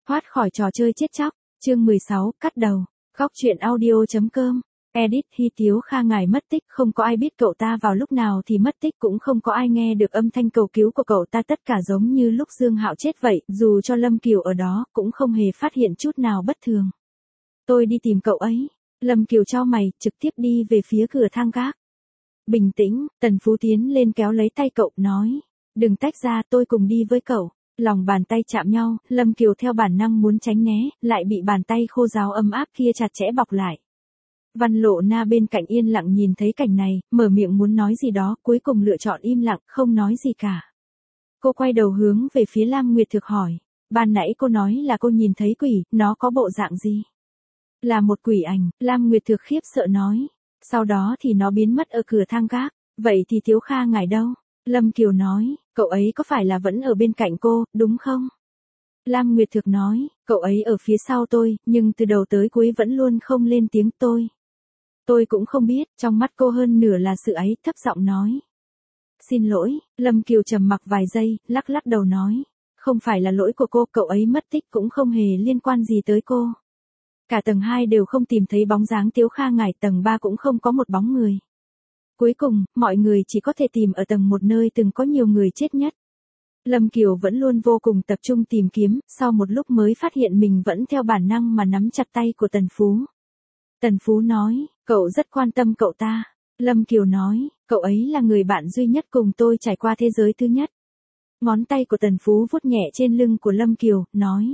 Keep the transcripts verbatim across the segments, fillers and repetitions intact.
Thoát khỏi trò chơi chết chóc, chương mười sáu, cắt đầu, góc truyện audio chấm com. Edit khi Tiếu Kha ngài mất tích, không có ai biết cậu ta vào lúc nào thì mất tích, cũng không có ai nghe được âm thanh cầu cứu của cậu ta, tất cả giống như lúc Dương Hạo chết vậy, dù cho Lâm Kiều ở đó cũng không hề phát hiện chút nào bất thường. Tôi đi tìm cậu ấy. Lâm Kiều chau mày, trực tiếp đi về phía cửa thang gác. Bình tĩnh, Tần Phú tiến lên kéo lấy tay cậu, nói, đừng tách ra, tôi cùng đi với cậu. Lòng bàn tay chạm nhau, Lâm Kiều theo bản năng muốn tránh né, lại bị bàn tay khô ráo ấm áp kia chặt chẽ bọc lại. Văn Lộ Na bên cạnh yên lặng nhìn thấy cảnh này, mở miệng muốn nói gì đó, cuối cùng lựa chọn im lặng, không nói gì cả. Cô quay đầu hướng về phía Lam Nguyệt Thực hỏi, ban nãy cô nói là cô nhìn thấy quỷ, nó có bộ dạng gì? Là một quỷ ảnh, Lam Nguyệt Thực khiếp sợ nói. Sau đó thì nó biến mất ở cửa thang gác. Vậy thì Tiếu Kha ngài đâu? Lâm Kiều nói, cậu ấy có phải là vẫn ở bên cạnh cô, đúng không? Lam Nguyệt Thực nói, cậu ấy ở phía sau tôi, nhưng từ đầu tới cuối vẫn luôn không lên tiếng tôi. Tôi cũng không biết, trong mắt cô hơn nửa là sự ấy, thấp giọng nói. Xin lỗi, Lâm Kiều trầm mặc vài giây, lắc lắc đầu nói. Không phải là lỗi của cô, cậu ấy mất tích cũng không hề liên quan gì tới cô. Cả tầng hai đều không tìm thấy bóng dáng Tiếu Kha ngài, tầng ba cũng không có một bóng người. Cuối cùng, mọi người chỉ có thể tìm ở tầng một nơi từng có nhiều người chết nhất. Lâm Kiều vẫn luôn vô cùng tập trung tìm kiếm, sau một lúc mới phát hiện mình vẫn theo bản năng mà nắm chặt tay của Tần Phú. Tần Phú nói, cậu rất quan tâm cậu ta. Lâm Kiều nói, cậu ấy là người bạn duy nhất cùng tôi trải qua thế giới thứ nhất. Ngón tay của Tần Phú vuốt nhẹ trên lưng của Lâm Kiều, nói.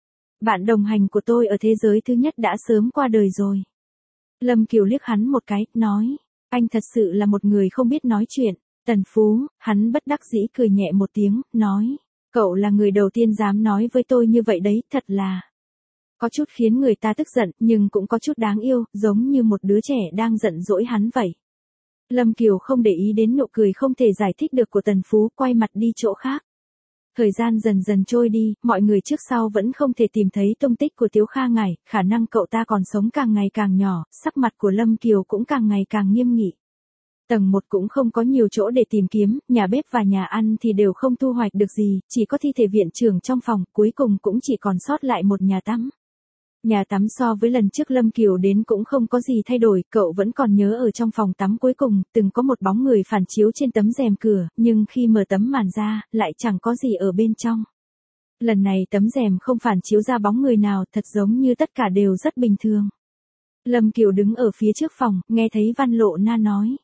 Bạn đồng hành của tôi ở thế giới thứ nhất đã sớm qua đời rồi. Lâm Kiều liếc hắn một cái, nói, anh thật sự là một người không biết nói chuyện. Tần Phú, hắn bất đắc dĩ cười nhẹ một tiếng, nói, cậu là người đầu tiên dám nói với tôi như vậy đấy, thật là. Có chút khiến người ta tức giận, nhưng cũng có chút đáng yêu, giống như một đứa trẻ đang giận dỗi hắn vậy. Lâm Kiều không để ý đến nụ cười không thể giải thích được của Tần Phú, quay mặt đi chỗ khác. Thời gian dần dần trôi đi, mọi người trước sau vẫn không thể tìm thấy tung tích của Tiếu Kha ngài, khả năng cậu ta còn sống càng ngày càng nhỏ, sắc mặt của Lâm Kiều cũng càng ngày càng nghiêm nghị. Tầng một cũng không có nhiều chỗ để tìm kiếm, nhà bếp và nhà ăn thì đều không thu hoạch được gì, chỉ có thi thể viện trưởng trong phòng, cuối cùng cũng chỉ còn sót lại một nhà tắm. Nhà tắm so với lần trước Lâm Kiều đến cũng không có gì thay đổi, cậu vẫn còn nhớ ở trong phòng tắm cuối cùng, từng có một bóng người phản chiếu trên tấm rèm cửa, nhưng khi mở tấm màn ra, lại chẳng có gì ở bên trong. Lần này tấm rèm không phản chiếu ra bóng người nào, thật giống như tất cả đều rất bình thường. Lâm Kiều đứng ở phía trước phòng, nghe thấy Văn Lộ Na nói.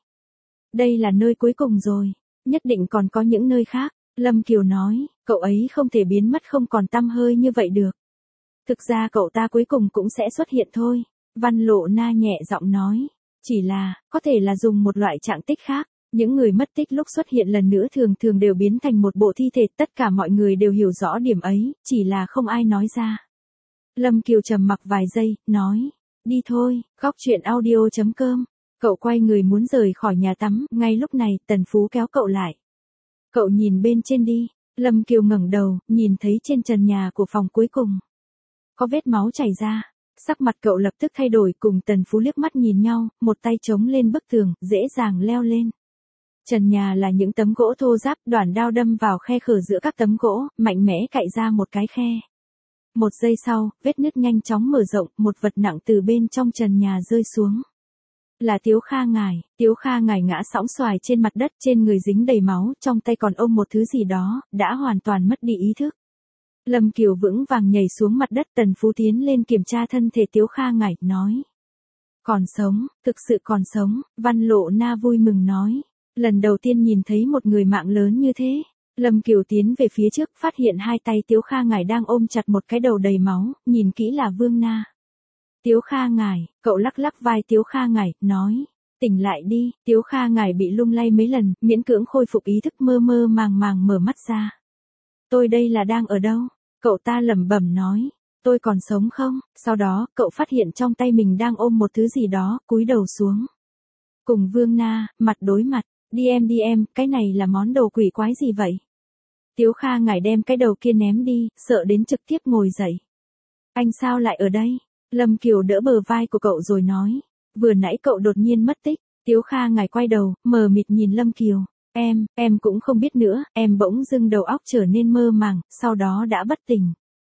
Đây là nơi cuối cùng rồi, nhất định còn có những nơi khác. Lâm Kiều nói, cậu ấy không thể biến mất không còn tăm hơi như vậy được. Thực ra cậu ta cuối cùng cũng sẽ xuất hiện thôi. Văn Lộ Na nhẹ giọng nói. Chỉ là, có thể là dùng một loại trạng tích khác. Những người mất tích lúc xuất hiện lần nữa thường thường đều biến thành một bộ thi thể. Tất cả mọi người đều hiểu rõ điểm ấy, chỉ là không ai nói ra. Lâm Kiều trầm mặc vài giây, nói. Đi thôi, góc truyện audio chấm com. Cậu quay người muốn rời khỏi nhà tắm. Ngay lúc này, Tần Phú kéo cậu lại. Cậu nhìn bên trên đi. Lâm Kiều ngẩng đầu, nhìn thấy trên trần nhà của phòng cuối cùng. Có vết máu chảy ra, sắc mặt cậu lập tức thay đổi, cùng Tần Phú liếc mắt nhìn nhau, một tay chống lên bức tường, dễ dàng leo lên. Trần nhà là những tấm gỗ thô ráp, đoản đao đâm vào khe khở giữa các tấm gỗ, mạnh mẽ cạy ra một cái khe. Một giây sau, vết nứt nhanh chóng mở rộng, một vật nặng từ bên trong trần nhà rơi xuống. Là Tiếu Kha ngài, Tiếu Kha ngài ngã sõng xoài trên mặt đất, trên người dính đầy máu, trong tay còn ôm một thứ gì đó, đã hoàn toàn mất đi ý thức. Lâm Kiều vững vàng nhảy xuống mặt đất, Tần Phú tiến lên kiểm tra thân thể Tiếu Kha ngài, nói. Còn sống, thực sự còn sống, Văn Lộ Na vui mừng nói. Lần đầu tiên nhìn thấy một người mạng lớn như thế. Lâm Kiều tiến về phía trước, phát hiện hai tay Tiếu Kha ngài đang ôm chặt một cái đầu đầy máu, nhìn kỹ là Vương Na. Tiếu Kha ngài, cậu lắc lắc vai Tiếu Kha ngài, nói. Tỉnh lại đi. Tiếu Kha ngài bị lung lay mấy lần, miễn cưỡng khôi phục ý thức, mơ mơ màng màng mở mắt ra. Tôi đây là đang ở đâu? Cậu ta lẩm bẩm nói, tôi còn sống không? Sau đó, cậu phát hiện trong tay mình đang ôm một thứ gì đó, cúi đầu xuống. Cùng Vương Na, mặt đối mặt, đi em đi em, cái này là món đồ quỷ quái gì vậy? Tiếu Kha ngài đem cái đầu kia ném đi, sợ đến trực tiếp ngồi dậy. Anh sao lại ở đây? Lâm Kiều đỡ bờ vai của cậu rồi nói, vừa nãy cậu đột nhiên mất tích. Tiếu Kha ngài quay đầu, mờ mịt nhìn Lâm Kiều. Em, em cũng không biết nữa, em bỗng dưng đầu óc trở nên mơ màng, sau đó đã bất tỉnh.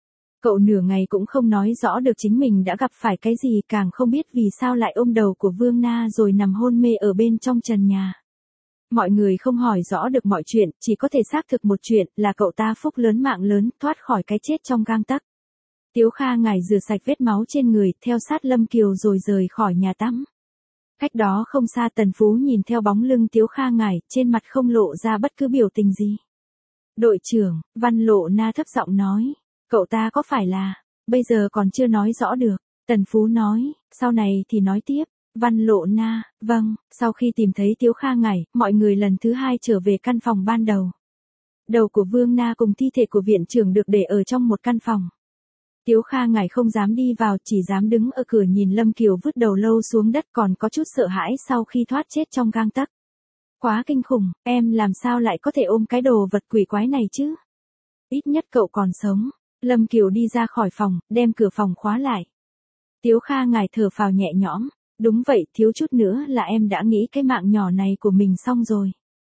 Cậu nửa ngày cũng không nói rõ được chính mình đã gặp phải cái gì, càng không biết vì sao lại ôm đầu của Vương Na rồi nằm hôn mê ở bên trong trần nhà. Mọi người không hỏi rõ được mọi chuyện, chỉ có thể xác thực một chuyện là cậu ta phúc lớn mạng lớn, thoát khỏi cái chết trong gang tấc. Tiếu Kha Ngải rửa sạch vết máu trên người, theo sát Lâm Kiều rồi rời khỏi nhà tắm. Cách đó không xa Tần Phú nhìn theo bóng lưng Tiếu Kha Ngải, trên mặt không lộ ra bất cứ biểu tình gì. Đội trưởng, Văn Lộ Na thấp giọng nói, cậu ta có phải là, bây giờ còn chưa nói rõ được. Tần Phú nói, sau này thì nói tiếp. Văn Lộ Na, vâng, sau khi tìm thấy Tiếu Kha Ngải, mọi người lần thứ hai trở về căn phòng ban đầu. Đầu của Vương Na cùng thi thể của viện trưởng được để ở trong một căn phòng. Tiếu Kha Ngải không dám đi vào, chỉ dám đứng ở cửa nhìn Lâm Kiều vứt đầu lâu xuống đất, còn có chút sợ hãi sau khi thoát chết trong gang tấc. Quá kinh khủng, em làm sao lại có thể ôm cái đồ vật quỷ quái này chứ? Ít nhất cậu còn sống. Lâm Kiều đi ra khỏi phòng, đem cửa phòng khóa lại. Tiếu Kha Ngải thở phào nhẹ nhõm. Đúng vậy, thiếu chút nữa là em đã nghĩ cái mạng nhỏ này của mình xong rồi.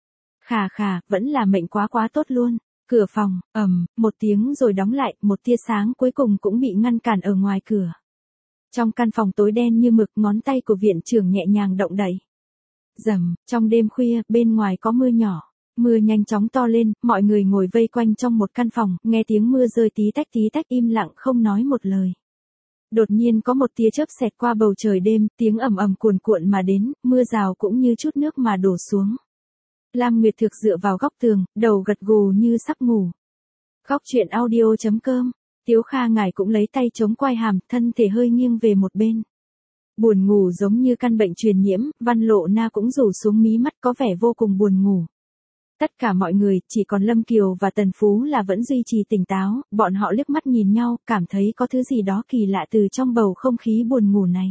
Khà khà, vẫn là mệnh quá quá tốt luôn. Cửa phòng, ầm, một tiếng rồi đóng lại, một tia sáng cuối cùng cũng bị ngăn cản ở ngoài cửa. Trong căn phòng tối đen như mực, ngón tay của viện trưởng nhẹ nhàng động đậy. Rầm, trong đêm khuya, bên ngoài có mưa nhỏ. Mưa nhanh chóng to lên, mọi người ngồi vây quanh trong một căn phòng, nghe tiếng mưa rơi tí tách tí tách im lặng không nói một lời. Đột nhiên có một tia chớp xẹt qua bầu trời đêm, tiếng ầm ầm cuồn cuộn mà đến, mưa rào cũng như chút nước mà đổ xuống. Lam Nguyệt Thực dựa vào góc tường, đầu gật gù như sắp ngủ. Góc truyện audio chấm com, Tiếu Kha Ngải cũng lấy tay chống quai hàm, thân thể hơi nghiêng về một bên. Buồn ngủ giống như căn bệnh truyền nhiễm, Văn Lộ Na cũng rủ xuống mí mắt có vẻ vô cùng buồn ngủ. Tất cả mọi người, chỉ còn Lâm Kiều và Tần Phú là vẫn duy trì tỉnh táo, bọn họ liếc mắt nhìn nhau, cảm thấy có thứ gì đó kỳ lạ từ trong bầu không khí buồn ngủ này.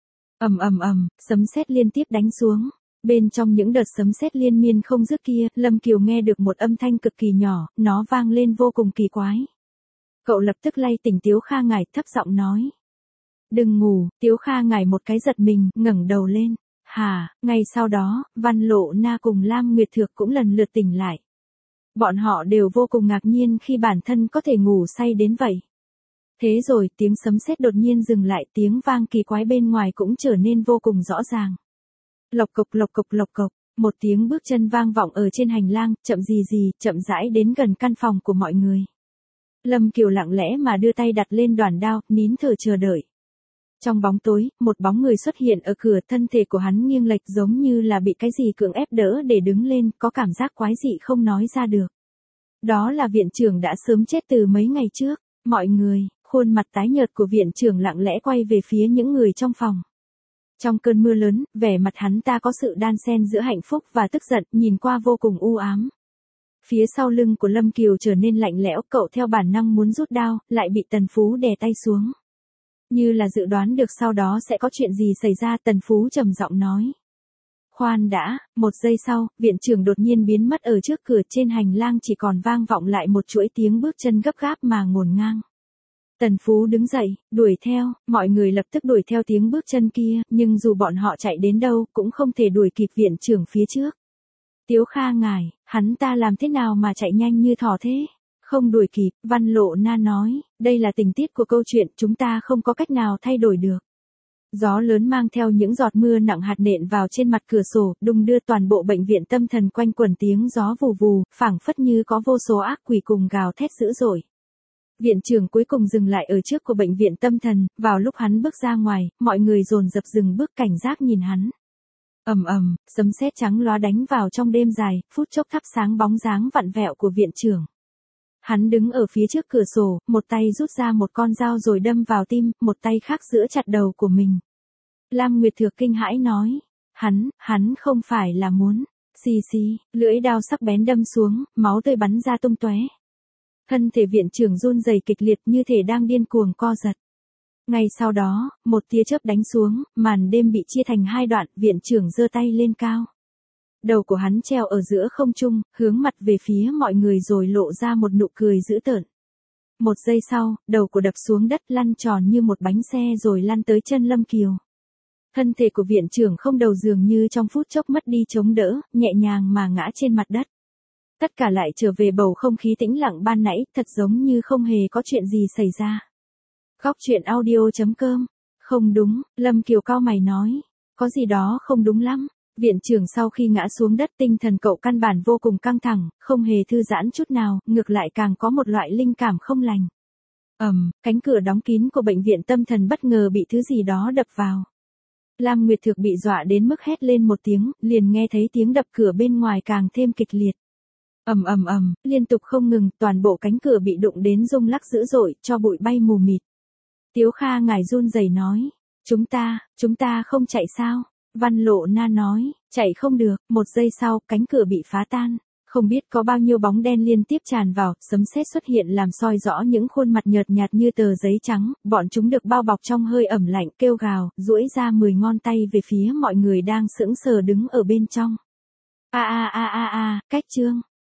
Ầm ầm ầm, sấm sét liên tiếp đánh xuống. Bên trong những đợt sấm sét liên miên không dứt kia, Lâm Kiều nghe được một âm thanh cực kỳ nhỏ, nó vang lên vô cùng kỳ quái. Cậu lập tức lay tỉnh Tiếu Kha Ngải, thấp giọng nói. Đừng ngủ. Tiếu Kha Ngải một cái giật mình, ngẩng đầu lên. Hà, ngay sau đó, Văn Lộ Na cùng Lam Nguyệt Thược cũng lần lượt tỉnh lại. Bọn họ đều vô cùng ngạc nhiên khi bản thân có thể ngủ say đến vậy. Thế rồi tiếng sấm sét đột nhiên dừng lại, tiếng vang kỳ quái bên ngoài cũng trở nên vô cùng rõ ràng. Lộc cộc lộc cộc lộc cộc, một tiếng bước chân vang vọng ở trên hành lang, chậm gì gì, chậm rãi đến gần căn phòng của mọi người. Lâm Kiều lặng lẽ mà đưa tay đặt lên đoản đao, nín thở chờ đợi. Trong bóng tối, một bóng người xuất hiện ở cửa, thân thể của hắn nghiêng lệch giống như là bị cái gì cưỡng ép đỡ để đứng lên, có cảm giác quái dị không nói ra được. Đó là viện trưởng đã sớm chết từ mấy ngày trước. Mọi người, khuôn mặt tái nhợt của viện trưởng lặng lẽ quay về phía những người trong phòng. Trong cơn mưa lớn, vẻ mặt hắn ta có sự đan xen giữa hạnh phúc và tức giận, nhìn qua vô cùng u ám. Phía sau lưng của Lâm Kiều trở nên lạnh lẽo, cậu theo bản năng muốn rút đao, lại bị Tần Phú đè tay xuống. Như là dự đoán được sau đó sẽ có chuyện gì xảy ra, Tần Phú trầm giọng nói. Khoan đã, một giây sau, viện trưởng đột nhiên biến mất ở trước cửa, trên hành lang chỉ còn vang vọng lại một chuỗi tiếng bước chân gấp gáp mà ngổn ngang. Tần Phú đứng dậy, đuổi theo, mọi người lập tức đuổi theo tiếng bước chân kia, nhưng dù bọn họ chạy đến đâu, cũng không thể đuổi kịp viện trưởng phía trước. Tiếu Kha Ngải, hắn ta làm thế nào mà chạy nhanh như thỏ thế? Không đuổi kịp, Văn Lộ Na nói, đây là tình tiết của câu chuyện, chúng ta không có cách nào thay đổi được. Gió lớn mang theo những giọt mưa nặng hạt nện vào trên mặt cửa sổ, đung đưa toàn bộ bệnh viện tâm thần quanh quẩn tiếng gió vù vù, phảng phất như có vô số ác quỷ cùng gào thét dữ dội. Viện trưởng cuối cùng dừng lại ở trước của bệnh viện tâm thần, vào lúc hắn bước ra ngoài, mọi người dồn dập dừng bước cảnh giác nhìn hắn. Ầm ầm, sấm sét trắng lóa đánh vào trong đêm dài, phút chốc thắp sáng bóng dáng vặn vẹo của viện trưởng. Hắn đứng ở phía trước cửa sổ, một tay rút ra một con dao rồi đâm vào tim, một tay khác giữ chặt đầu của mình. Lam Nguyệt Thược kinh hãi nói, hắn, hắn không phải là muốn, xì xì, lưỡi đao sắc bén đâm xuống, máu tươi bắn ra tung tóe. Thân thể viện trưởng run rẩy kịch liệt như thể đang điên cuồng co giật. Ngay sau đó, một tia chớp đánh xuống, màn đêm bị chia thành hai đoạn, viện trưởng giơ tay lên cao. Đầu của hắn treo ở giữa không trung, hướng mặt về phía mọi người rồi lộ ra một nụ cười dữ tợn. Một giây sau, đầu của đập xuống đất lăn tròn như một bánh xe rồi lăn tới chân Lâm Kiều. Thân thể của viện trưởng không đầu dường như trong phút chốc mất đi chống đỡ, nhẹ nhàng mà ngã trên mặt đất. Tất cả lại trở về bầu không khí tĩnh lặng ban nãy, thật giống như không hề có chuyện gì xảy ra. Góc chuyện audio chấm com. Không đúng, Lâm Kiều cau mày nói. Có gì đó không đúng lắm. Viện trưởng sau khi ngã xuống đất tinh thần cậu căn bản vô cùng căng thẳng, không hề thư giãn chút nào, ngược lại càng có một loại linh cảm không lành. Ầm, um, cánh cửa đóng kín của bệnh viện tâm thần bất ngờ bị thứ gì đó đập vào. Lam Nguyệt Thực bị dọa đến mức hét lên một tiếng, liền nghe thấy tiếng đập cửa bên ngoài càng thêm kịch liệt. Ầm ầm ầm, liên tục không ngừng, toàn bộ cánh cửa bị đụng đến rung lắc dữ dội, cho bụi bay mù mịt. Tiếu Kha ngài run rẩy nói, chúng ta, chúng ta không chạy sao? Văn Lộ Na nói, chạy không được, một giây sau, cánh cửa bị phá tan. Không biết có bao nhiêu bóng đen liên tiếp tràn vào, sấm sét xuất hiện làm soi rõ những khuôn mặt nhợt nhạt như tờ giấy trắng, bọn chúng được bao bọc trong hơi ẩm lạnh, kêu gào, duỗi ra mười ngón tay về phía mọi người đang sững sờ đứng ở bên trong. A a a a a, cách chương.